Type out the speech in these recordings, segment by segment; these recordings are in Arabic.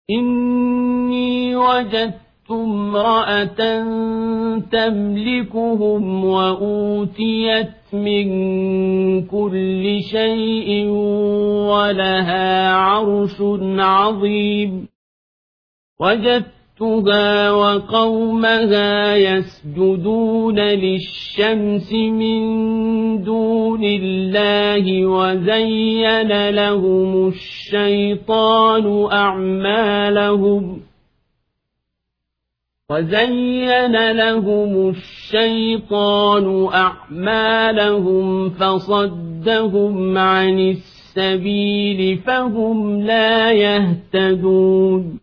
إني وجدت امرأة تملكهم وأوتيت من كل شيء ولها عرش عظيم وجدتها وقومها يسجدون للشمس من دون الله وزين لهم الشيطان أعمالهم فصدهم عن السبيل فهم لا يهتدون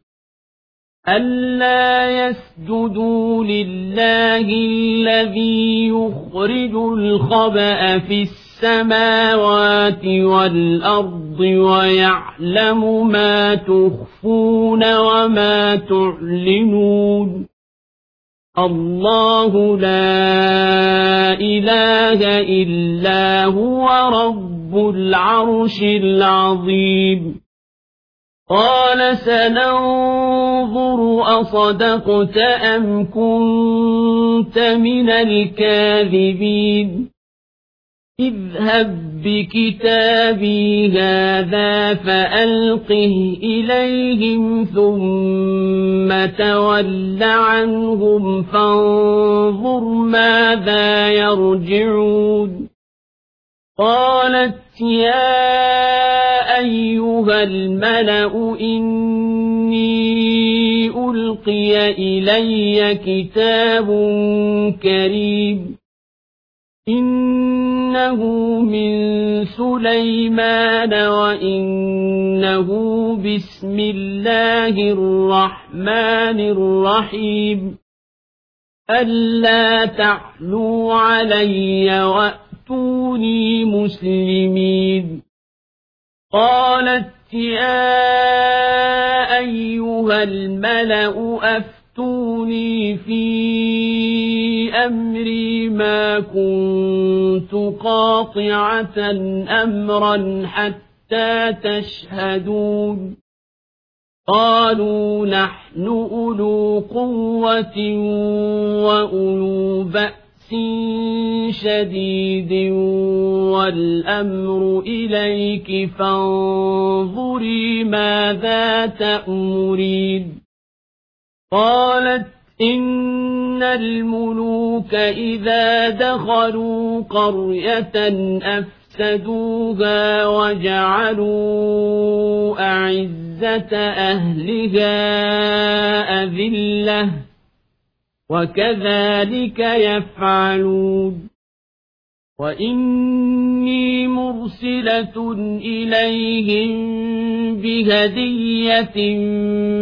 ألا يسجدوا لله الذي يخرج الخبأ في السماوات والأرض ويعلم ما تخفون وما تعلنون الله لا إله إلا هو رب العرش العظيم قال سننظر أصدقت أم كنت من الكاذبين اذهب بكتابي هذا فألقه إليهم ثم تول عنهم فانظر ماذا يرجعون قالت يا أيها الملأ إني ألقي إلي كتاب كريم إنه من سليمان وإنه بسم الله الرحمن الرحيم ألا تعلوا علي وأتوني مسلمين قالت يا أيها الملأ أفتوني في أمري ما كنت قاطعة أمرا حتى تشهدون قالوا نحن أولو قوة وأولو بأس شديد والأمر إليك فانظري ماذا تأمرين قالت إن الملوك إذا دخلوا قرية أفسدوها وجعلوا أعزة أهلها أذلة وكذلك يفعلون وإني مرسلة إليهم بهدية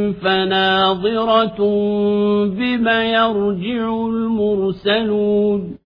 فناظرة بما يرجع المرسلون